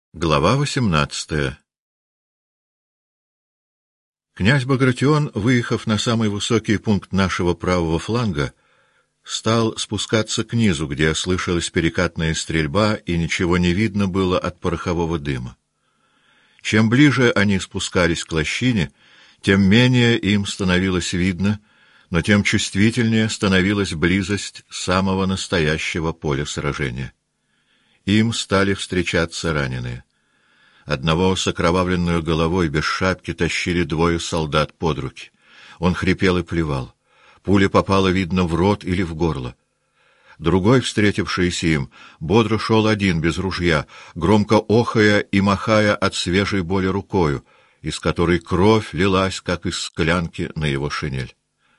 Глава 18. Князь Багратион, выехав на самый высокий пункт нашего правого фланга, стал спускаться к низу, где слышалась перекатная стрельба, и ничего не видно было от порохового дыма. Чем ближе они спускались к лощине, тем менее им становилось видно, но тем чувствительнее становилась близость самого настоящего поля сражения. Им стали встречаться раненые. Одного с окровавленной головой без шапки тащили двое солдат под руки. Он хрипел и плевал. Пуля попала, видно, в рот или в горло. Другой, встретившийся им, бодро шел один, без ружья, громко охая и махая от свежей боли рукою, из которой кровь лилась, как из склянки, на его шинель.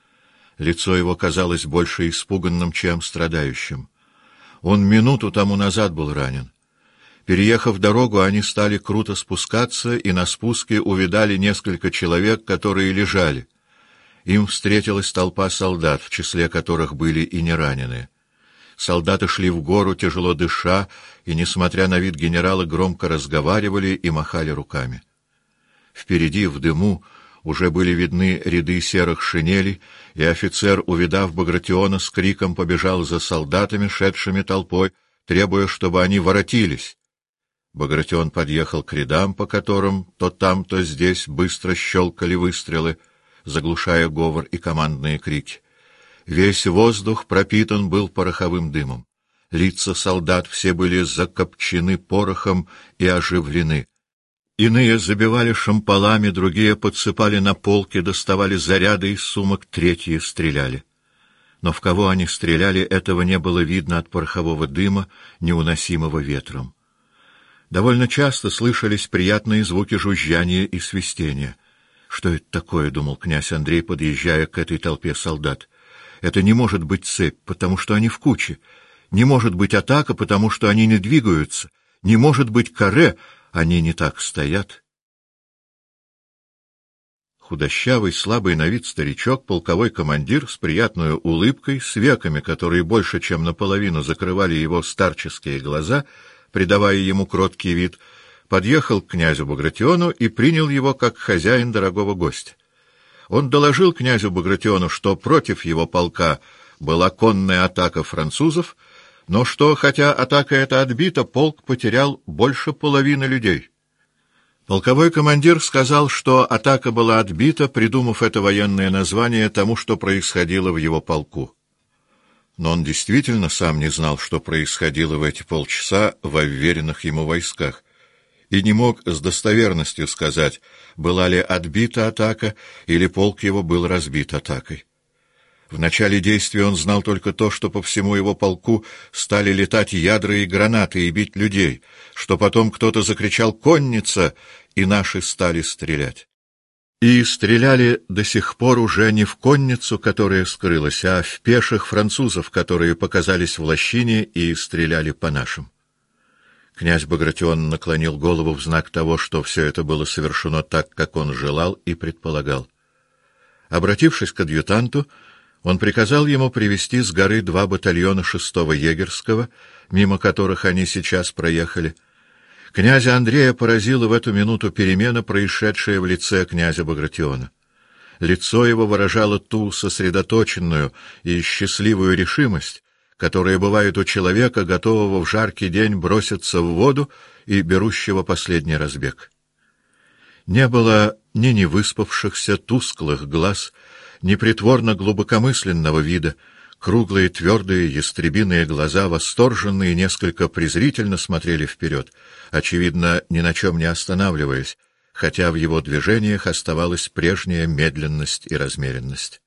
Лицо его казалось больше испуганным, чем страдающим. Он минуту тому назад был ранен. Переехав дорогу, они стали круто спускаться, и на спуске увидали несколько человек, которые лежали. Им встретилась толпа солдат, в числе которых были и нераненые. Солдаты шли в гору, тяжело дыша, и, несмотря на вид генерала, громко разговаривали и махали руками. Впереди, в дыму, уже были видны ряды серых шинелей, и офицер, увидав Багратиона, с криком побежал за солдатами, шедшими толпой, требуя, чтобы они воротились. Багратион подъехал к рядам, по которым то там, то здесь быстро щелкали выстрелы, заглушая говор и командные крики. Весь воздух пропитан был пороховым дымом. Лица солдат все были закопчены порохом и оживлены. Иные забивали шомполами, другие подсыпали на полки, доставали заряды из сумок, третьи стреляли. Но в кого они стреляли, этого не было видно от порохового дыма, неуносимого ветром. Довольно часто слышались приятные звуки жужжания и свистения. «Что это такое?» — думал князь Андрей, подъезжая к этой толпе солдат. «Это не может быть цепь, потому что они в куче. Не может быть атака, потому что они не двигаются. Не может быть каре, они не так стоят». Худощавый, слабый на вид старичок, полковой командир, с приятной улыбкой, с веками, которые больше чем наполовину закрывали его старческие глаза, придавая ему кроткий вид, подъехал к князю Багратиону и принял его как хозяин дорогого гостя. Он доложил князю Багратиону, что против его полка была конная атака французов, но что, хотя атака эта отбита, полк потерял больше половины людей. Полковой командир сказал, что атака была отбита, придумав это военное название тому, что происходило в его полку. Но он действительно сам не знал, что происходило в эти полчаса во вверенных ему войсках, и не мог с достоверностью сказать, была ли отбита атака или полк его был разбит атакой. В начале действия он знал только то, что по всему его полку стали летать ядра и гранаты и бить людей, что потом кто-то закричал «Конница!» и наши стали стрелять. И стреляли до сих пор уже не в конницу, которая скрылась, а в пеших французов, которые показались в лощине и стреляли по нашим. Князь Багратион наклонил голову в знак того, что все это было совершено так, как он желал и предполагал. Обратившись к адъютанту, он приказал ему привести с горы 2 батальона 6-го егерского, мимо которых они сейчас проехали. Князя Андрея поразила в эту минуту перемена, происшедшая в лице князя Багратиона. Лицо его выражало ту сосредоточенную и счастливую решимость, которая бывает у человека, готового в жаркий день броситься в воду и берущего последний разбег. Не было ни невыспавшихся тусклых глаз, ни притворно глубокомысленного вида. Круглые, твердые, ястребиные глаза, восторженно и несколько презрительно смотрели вперед, очевидно, ни на чем не останавливаясь, хотя в его движениях оставалась прежняя медленность и размеренность.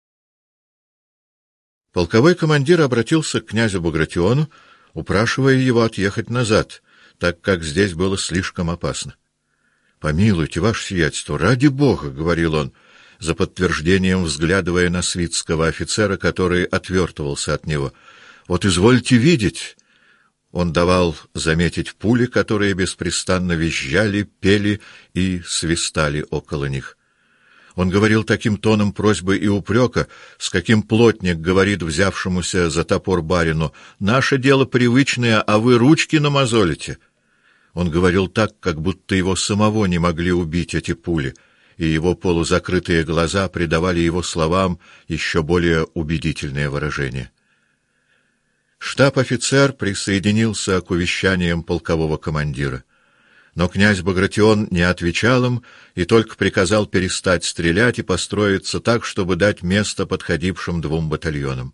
Полковой командир обратился к князю Багратиону, упрашивая его отъехать назад, так как здесь было слишком опасно. — Помилуйте, ваше сиятельство, ради Бога, — говорил он, за подтверждением взглядывая на свитского офицера, который отвертывался от него. — Вот извольте видеть. Он давал заметить пули, которые беспрестанно визжали, пели и свистали около них. Он говорил таким тоном просьбы и упрека, с каким плотник говорит взявшемуся за топор барину: «Наше дело привычное, а вы ручки намазолите». Он говорил так, как будто его самого не могли убить эти пули, и его полузакрытые глаза придавали его словам еще более убедительное выражение. Штаб-офицер присоединился к увещаниям полкового командира, но князь Багратион не отвечал им и только приказал перестать стрелять и построиться так, чтобы дать место подходившим 2 батальонам.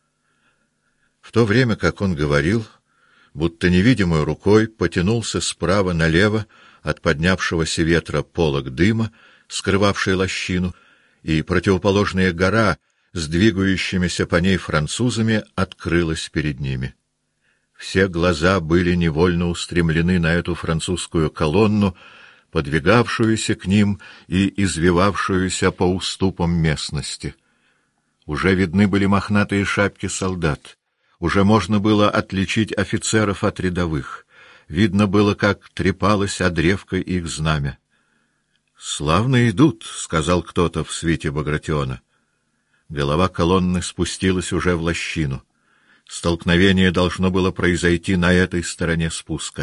В то время, как он говорил, будто невидимой рукой потянулся справа налево от поднявшегося ветра полог дыма, скрывавший лощину, и противоположная гора с двигающимися по ней французами открылась перед ними. Все глаза были невольно устремлены на эту французскую колонну, подвигавшуюся к ним и извивавшуюся по уступам местности. Уже видны были мохнатые шапки солдат, уже можно было отличить офицеров от рядовых, видно было, как трепалось о древко их знамя. «Славно идут», — сказал кто-то в свите Багратиона. Голова колонны спустилась уже в лощину. Столкновение должно было произойти на этой стороне спуска.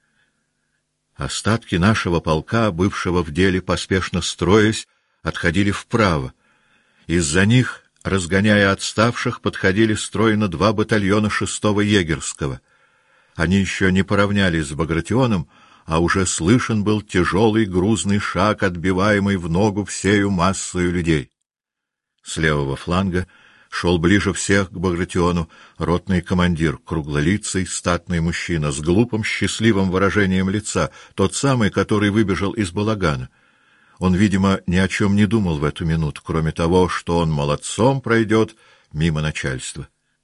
Остатки нашего полка, бывшего в деле, поспешно строясь, отходили вправо. Из-за них, разгоняя отставших, подходили стройно 2 батальона 6-го егерского. Они еще не поравнялись с Багратионом, а уже слышен был тяжелый грузный шаг, отбиваемый в ногу всею массою людей. С левого фланга шел ближе всех к Багратиону ротный командир, круглолицый, статный мужчина с глупым, счастливым выражением лица, тот самый, который выбежал из балагана. Он, видимо, ни о чем не думал в эту минуту, кроме того, что он молодцом пройдет мимо начальства.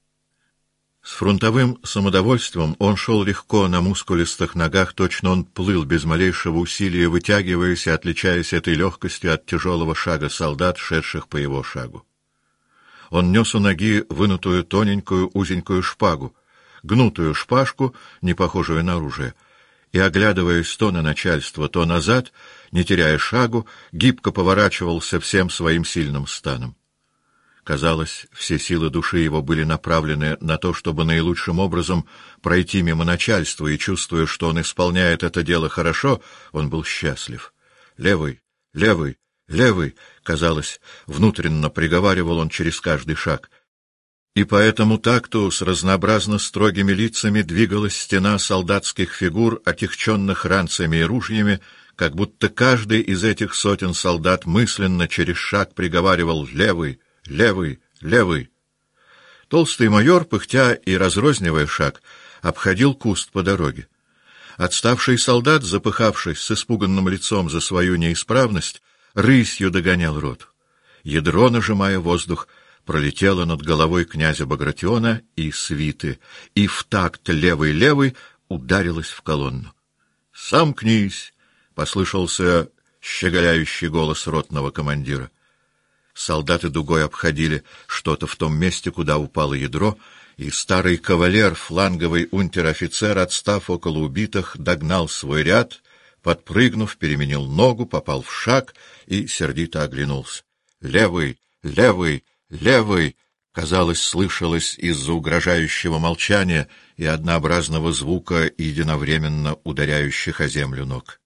С фронтовым самодовольством он шел легко на мускулистых ногах, точно он плыл без малейшего усилия, вытягиваясь и отличаясь этой легкостью от тяжелого шага солдат, шедших по его шагу. Он нес у ноги вынутую тоненькую узенькую шпагу, гнутую шпажку, не похожую на оружие, и, оглядываясь то на начальство, то назад, не теряя шагу, гибко поворачивался всем своим сильным станом. Казалось, все силы души его были направлены на то, чтобы наилучшим образом пройти мимо начальства, и, чувствуя, что он исполняет это дело хорошо, он был счастлив. «Левый, левый, левый!» — казалось, внутренно приговаривал он через каждый шаг. И по этому такту с разнообразно строгими лицами двигалась стена солдатских фигур, отягченных ранцами и ружьями, как будто каждый из этих сотен солдат мысленно через шаг приговаривал «левый, левый, левый». Толстый майор, пыхтя и разрознивая шаг, обходил куст по дороге. Отставший солдат, запыхавшись с испуганным лицом за свою неисправность, рысью догонял роту. Ядро, нажимая воздух, пролетело над головой князя Багратиона и свиты, и в такт левый-левый ударилось в колонну. «Сомкнись!» — послышался щеголяющий голос ротного командира. Солдаты дугой обходили что-то в том месте, куда упало ядро, и старый кавалер, фланговый унтер-офицер, отстав около убитых, догнал свой ряд, подпрыгнув, переменил ногу, попал в шаг и сердито оглянулся. «Левый! Левый! Левый!» казалось, слышалось из-за угрожающего молчания и однообразного звука, единовременно ударяющих о землю ног.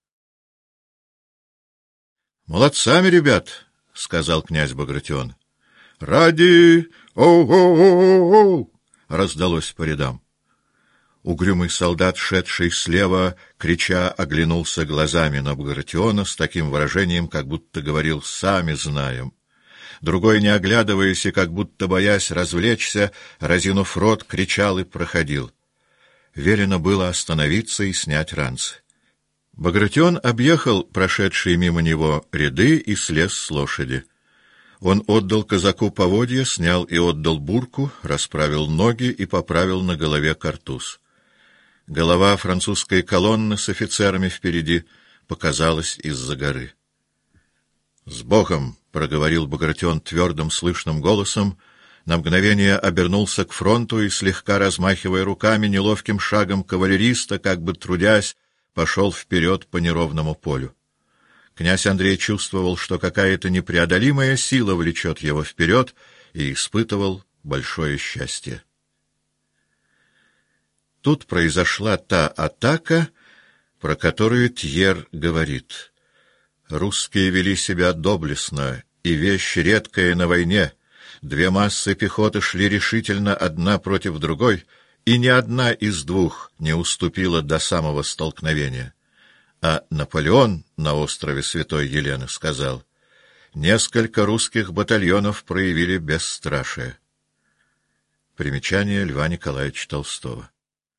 «Молодцами, ребят!» — сказал князь Багратион. «Ради! Оу-оу-оу-оу!» — раздалось по рядам. Угрюмый солдат, шедший слева, крича, оглянулся глазами на Багратиона с таким выражением, как будто говорил «сами знаем». Другой, не оглядываясь и как будто боясь развлечься, разинув рот, кричал и проходил. Велено было остановиться и снять ранцы. Багратион объехал прошедшие мимо него ряды и слез с лошади. Он отдал казаку поводья, снял и отдал бурку, расправил ноги и поправил на голове картуз. Голова французской колонны с офицерами впереди показалась из-за горы. «С Богом!» — проговорил Багратион твердым, слышным голосом, на мгновение обернулся к фронту и, слегка размахивая руками, неловким шагом кавалериста, как бы трудясь, пошел вперед по неровному полю. Князь Андрей чувствовал, что какая-то непреодолимая сила влечет его вперед, и испытывал большое счастье. Тут произошла та атака, про которую Тьер говорит: «Русские вели себя доблестно, и вещь редкая на войне. Две массы пехоты шли решительно одна против другой, и ни одна из двух не уступила до самого столкновения». А Наполеон на острове Святой Елены сказал: «Несколько русских батальонов проявили бесстрашие». Примечание Льва Николаевича Толстого.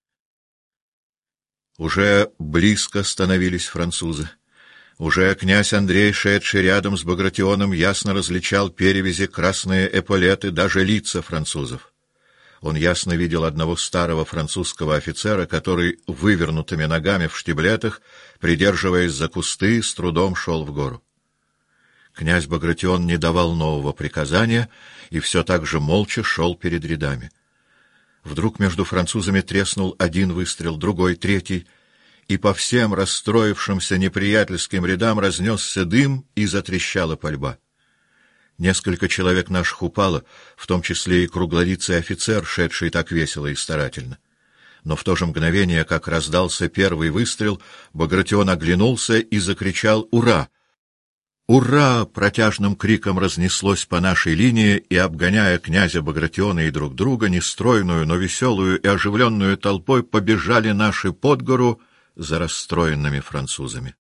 Уже близко становились французы. Уже князь Андрей, шедший рядом с Багратионом, ясно различал перевязи, красные эполеты, даже лица французов. Он ясно видел одного старого французского офицера, который вывернутыми ногами в штиблетах, придерживаясь за кусты, с трудом шел в гору. Князь Багратион не давал нового приказания и все так же молча шел перед рядами. Вдруг между французами треснул один выстрел, другой, третий, и по всем расстроившимся неприятельским рядам разнесся дым и затрещала пальба. Несколько человек наших упало, в том числе и круглолицый офицер, шедший так весело и старательно. Но в то же мгновение, как раздался первый выстрел, Багратион оглянулся и закричал «Ура!». «Ура!» протяжным криком разнеслось по нашей линии, и, обгоняя князя Багратиона и друг друга, нестройную, но веселую и оживленную толпой побежали наши под гору за расстроенными французами.